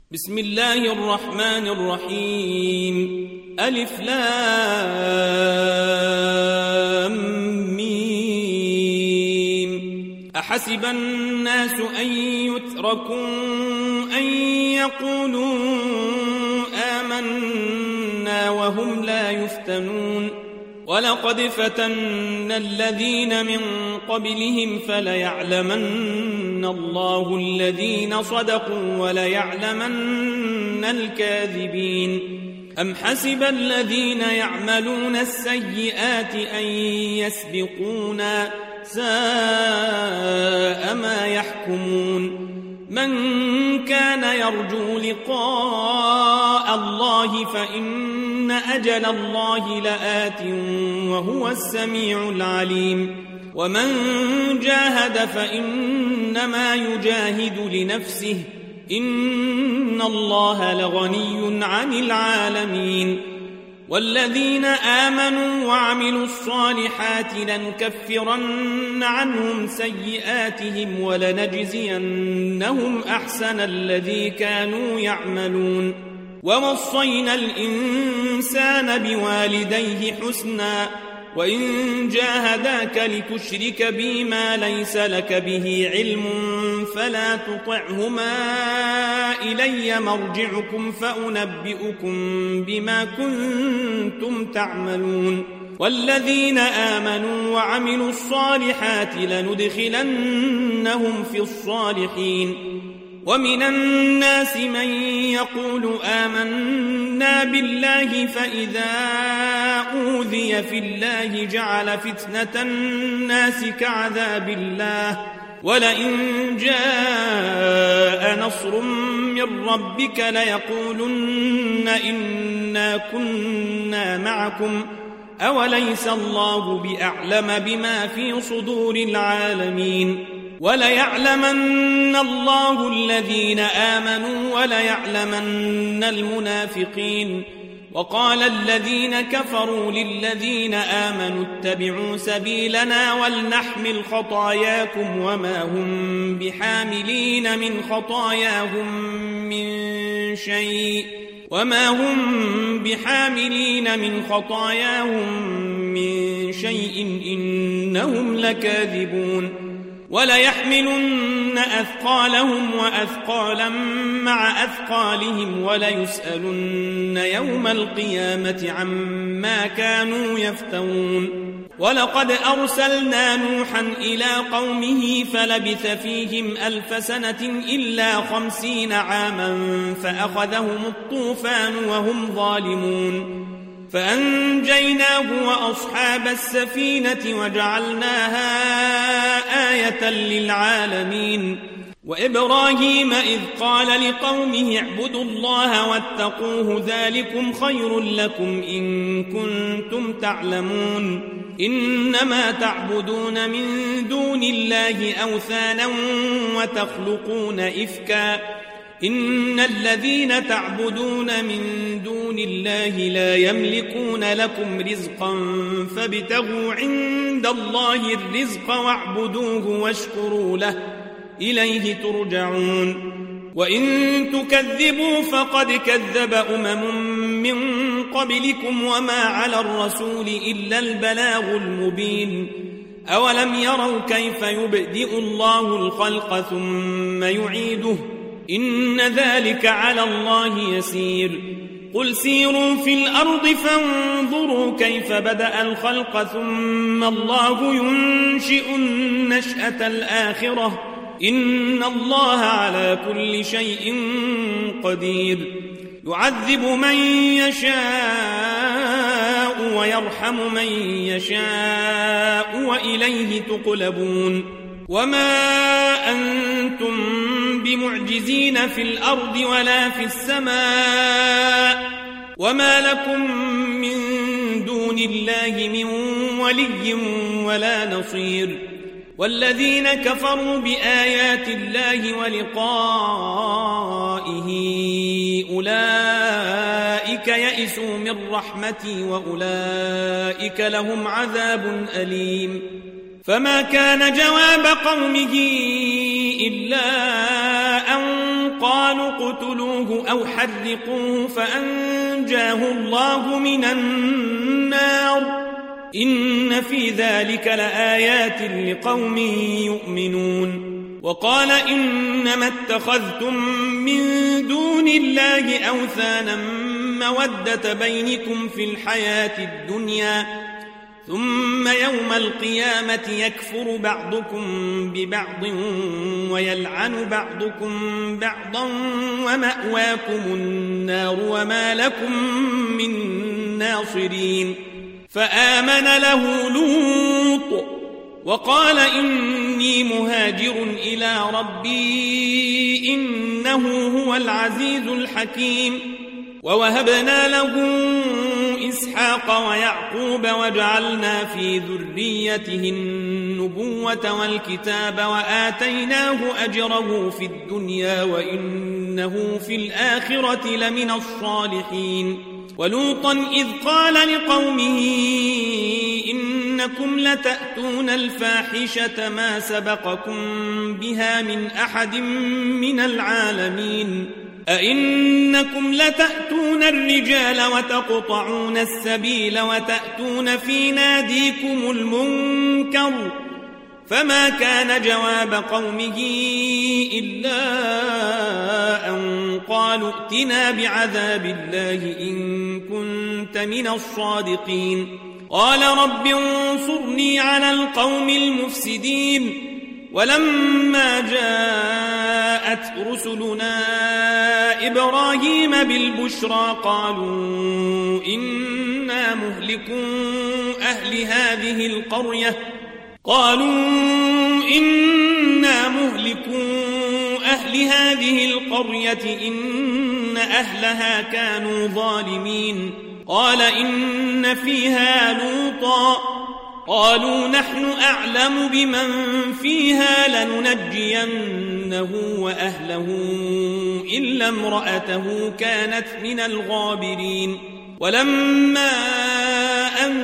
بسم الله الرحمن الرحيم ألف لام ميم أحسب الناس أن يتركوا أن يقولوا آمنا وهم لا يفتنون ولقد فتنا الذين من قبلهم فليعلمن الله الذين صدقوا وليعلمن الكاذبين أم حسب الذين يعملون السيئات أن يسبقونا ساء ما يحكمون من كان يرجو لقاء الله فإن أجل الله لآت وهو السميع العليم ومن جاهد فإنما يجاهد لنفسه إن الله لغني عن العالمين والذين آمنوا وعملوا الصالحات لنكفرن عنهم سيئاتهم ولنجزينهم أحسن الذي كانوا يعملون ووصينا الإنسان بوالديه حسنا وإن جاهداك لتشرك بي ما ليس لك به علم فلا تطعهما إلي مرجعكم فأنبئكم بما كنتم تعملون والذين آمنوا وعملوا الصالحات لندخلنهم في الصالحين ومن الناس من يقول آمنا بالله فإذا أوذي في الله جعل فتنة الناس كعذاب الله ولئن جاء نصر من ربك ليقولن إنا كنا معكم أوليس الله بأعلم بما في صدور العالمين وليعلمن الله الذين آمنوا وليعلمن المنافقين وقال الذين كفروا للذين آمنوا اتبعوا سبيلنا ولنحمل خطاياكم وما هم بحاملين من خطاياهم من شيء إنهم لكاذبون وليحملن أثقالهم وأثقالا مع أثقالهم وليسألن يوم القيامة عما كانوا يفترون ولقد أرسلنا نوحا إلى قومه فلبث فيهم 1000 سنة إلا 50 عاما فأخذهم الطوفان وهم ظالمون فأنجيناه وأصحاب السفينة وجعلناها آية للعالمين وإبراهيم إذ قال لقومه اعبدوا الله واتقوه ذلكم خير لكم إن كنتم تعلمون إنما تعبدون من دون الله أوثانا وتخلقون إفكا إن الذين تعبدون من دون الله لا يملكون لكم رزقا فابتغوا عند الله الرزق واعبدوه واشكروا له إليه ترجعون وإن تكذبوا فقد كذب من قبلكم وما على الرسول إلا البلاغ المبين أولم يروا كيف يبدئ الله الخلق ثم يعيده إن ذلك على الله يسير قل سيروا في الأرض فانظروا كيف بدأ الخلق ثم الله ينشئ النشأة الآخرة إن الله على كل شيء قدير يعذب من يشاء ويرحم من يشاء وإليه تقلبون وما أنتم بمعجزين في الأرض ولا في السماء وما لكم من دون الله من ولي ولا نصير والذين كفروا بآيات الله ولقائه أولئك يئسوا من رحمتي وأولئك لهم عذاب أليم فما كان جواب قومه إلا أن قالوا اقتلوه أو حرقوه فأنجاه الله من النار إن في ذلك لآيات لقوم يؤمنون وقال إنما اتخذتم من دون الله أوثانا مودة بينكم في الحياة الدنيا ثم يوم القيامة يكفر بعضكم ببعض ويلعن بعضكم بعضا ومأواكم النار وما لكم من ناصرين فآمن له لوط وقال إني مهاجر إلى ربي إنه هو العزيز الحكيم ووهبنا له إسحاق ويعقوب وجعلنا في ذريته النبوة والكتاب وآتيناه أجره في الدنيا وإنه في الآخرة لمن الصالحين ولوطا إذ قال لقومه إنكم لتأتون الفاحشة ما سبقكم بها من أحد من العالمين أئنكم لتأتون الرجال وتقطعون السبيل وتأتون في ناديكم المنكر فما كان جواب قومه إلا أن قالوا ائتنا بعذاب الله إن كنت من الصادقين قال رب انصرني على القوم المفسدين ولما جاءت رسلنا إبراهيم بالبشرى قالوا إنا مهلكو أهل هذه القرية إن أهلها كانوا ظالمين قال إن فيها لوطا قالوا نحن أعلم بمن فيها لننجينه وأهله إلا امرأته كانت من الغابرين ولما أن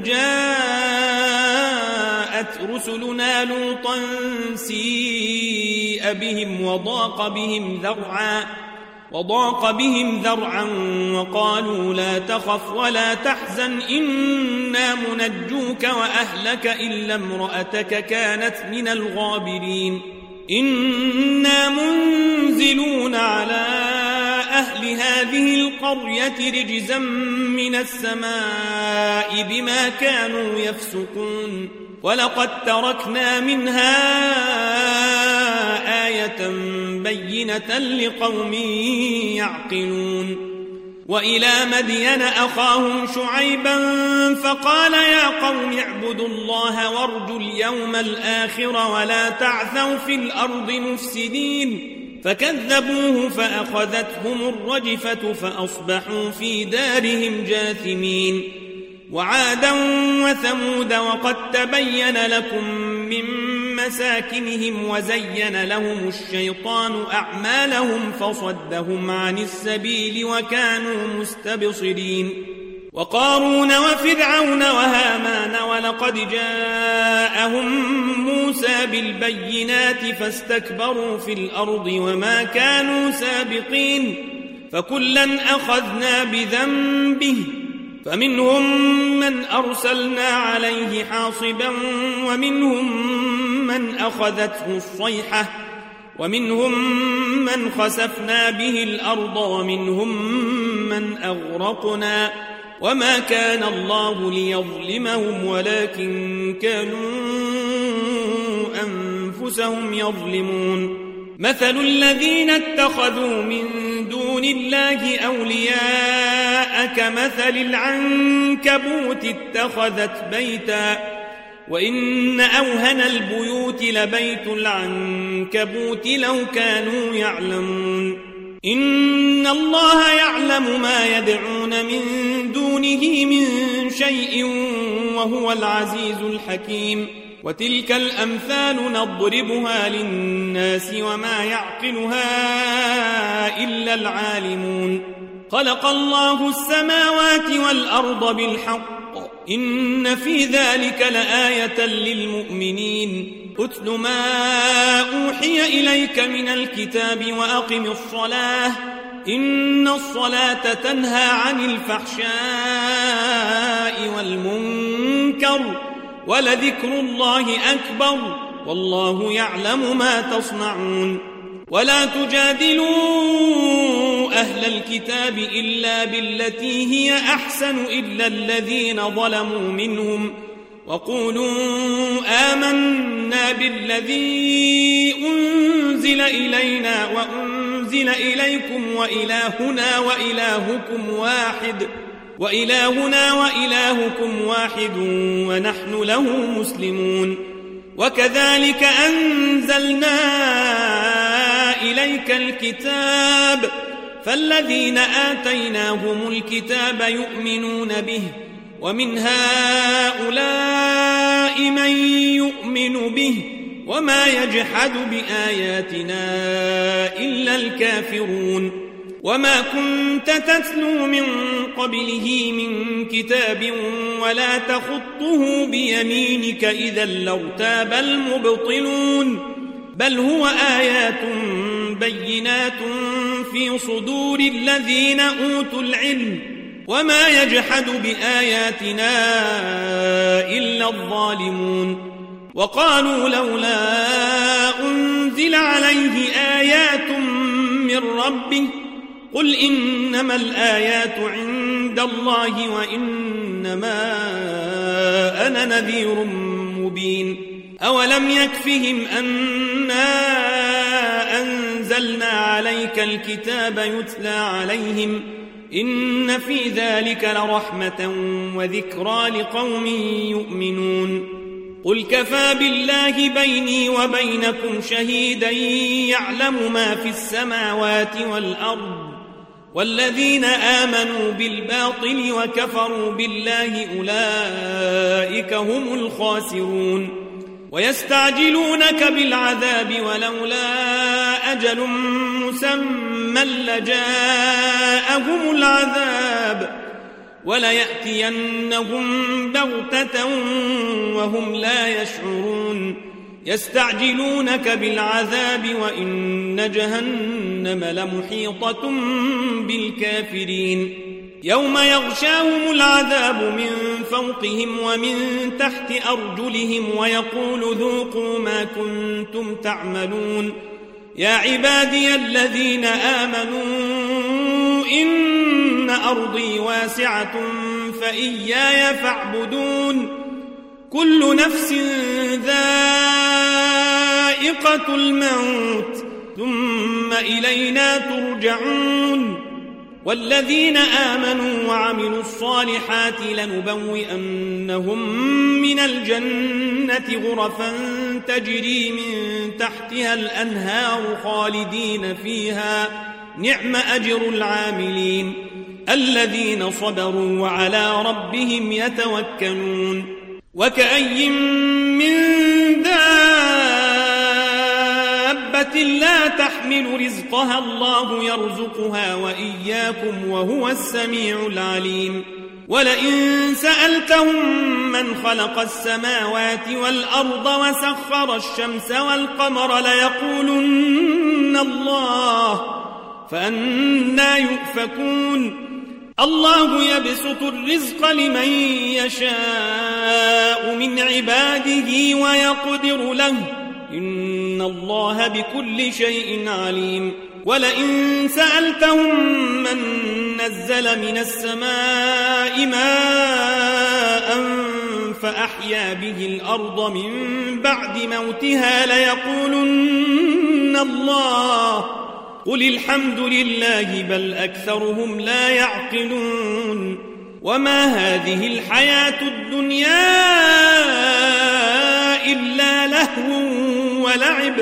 جاءت رسلنا لوطا سيء بهم وضاق بهم ذرعا وقالوا لا تخف ولا تحزن إنا منجوك وأهلك إلا امرأتك كانت من الغابرين إنا منزلون على أهل هذه القرية رجزا من السماء بما كانوا يفسقون ولقد تركنا منها آية بينة لقوم يعقلون وإلى مدين أخاهم شعيبا فقال يا قوم اعبدوا الله وارجوا اليوم الآخر ولا تعثوا في الأرض مفسدين فكذبوه فأخذتهم الرجفة فأصبحوا في دارهم جاثمين وعادا وثمود وقد تبين لكم من مساكنهم وزين لهم الشيطان أعمالهم فصدهم عن السبيل وكانوا مستبصرين وقارون وفرعون وهامان ولقد جاءهم موسى بالبينات فاستكبروا في الأرض وما كانوا سابقين فكلا أخذنا بذنبه فمنهم من أرسلنا عليه حاصبا ومنهم من أخذته الصيحة ومنهم من خسفنا به الأرض ومنهم من أغرقنا وما كان الله ليظلمهم ولكن كانوا أنفسهم يظلمون مثل الذين اتخذوا من دون الله أولياء كمثل العنكبوت اتخذت بيتا وإن أوهن البيوت لبيت العنكبوت لو كانوا يعلمون إن الله يعلم ما يدعون من دونه من شيء وهو العزيز الحكيم وتلك الأمثال نضربها للناس وما يعقلها إلا العالمون خلق الله السماوات والأرض بالحق إن في ذلك لآية للمؤمنين أتل ما أوحي إليك من الكتاب وأقم الصلاة إن الصلاة تنهى عن الفحشاء والمنكر ولذكر الله أكبر والله يعلم ما تصنعون ولا تجادلوا أهل الكتاب إلا بالتي هي أحسن إلا الذين ظلموا منهم وقولوا آمنا بالذي أنزل إلينا وأنزل إليكم وإلهنا وإلهكم واحد ونحن له مسلمون وكذلك أنزلنا إليك الكتاب فالذين آتيناهم الكتاب يؤمنون به ومن هؤلاء من يؤمن به وما يجحد بآياتنا إلا الكافرون وما كنت تتلو من قبله من كتاب ولا تخطه بيمينك إذا لارتاب المبطلون بل هو آيات بينات في صدور الذين أوتوا العلم وما يجحد بآياتنا إلا الظالمون وقالوا لولا أنزل عليه آيات من ربه قل إنما الآيات عند الله وإنما أنا نذير مبين أولم يكفهم أنا أنزلنا عليك الكتاب يتلى عليهم إن في ذلك لرحمة وذكرى لقوم يؤمنون قل كفى بالله بيني وبينكم شهيدا يعلم ما في السماوات والأرض والذين آمنوا بالباطل وكفروا بالله أولئك هم الخاسرون ويستعجلونك بالعذاب ولولا أجل مسمى لجاءهم العذاب وليأتينهم بغتة وهم لا يشعرون يستعجلونك بالعذاب وإن جهنم لمحيطة بالكافرين يوم يغشاهم العذاب من فوقهم ومن تحت أرجلهم ويقول ذوقوا ما كنتم تعملون يا عبادي الذين آمنوا إن أرضي واسعة فإياي فاعبدون كل نفس ذائقة الموت ثم إلينا ترجعون والذين آمنوا وعملوا الصالحات لنبوئنهم من الجنة غرفا تجري من تحتها الأنهار خالدين فيها نعم أجر العاملين الذين صبروا وعلى ربهم يتوكلون وكأي من دابة لا تحمل رزقها الله يرزقها وإياكم وهو السميع العليم ولئن سألتهم من خلق السماوات والأرض وسخر الشمس والقمر ليقولن الله فأنى يؤفكون الله يبسط الرزق لمن يشاء من عباده ويقدر له إن الله بكل شيء عليم ولئن سألتهم من نزل من السماء ماء فأحيا به الأرض من بعد موتها ليقولن الله قل الحمد لله بل أكثرهم لا يعقلون وما هذه الحياة الدنيا إلا لهو ولعب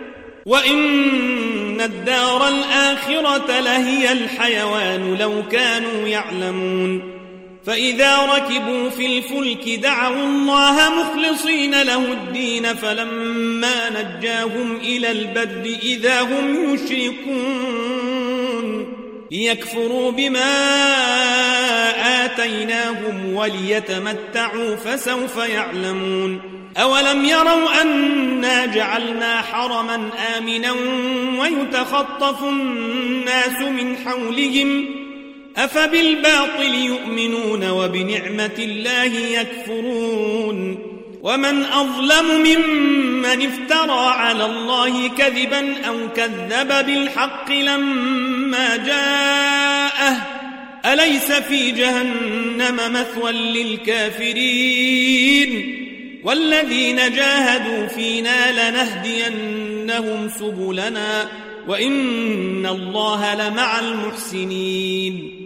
وإن الدار الآخرة لهي الحيوان لو كانوا يعلمون فإذا ركبوا في الفلك دعوا الله مخلصين له الدين فلما نجاهم إلى البر إذا هم يشركون ليكفروا بما آتيناهم وليتمتعوا فسوف يعلمون أولم يروا أنا جعلنا حرما آمنا ويتخطف الناس من حولهم أفبالباطل يؤمنون وبنعمة الله يكفرون ومن أظلم ممن افترى على الله كذبا أو كذب بالحق لما جاءه أليس في جهنم مثوى للكافرين والذين جاهدوا فينا لنهدينهم سبلنا وإن الله لمع المحسنين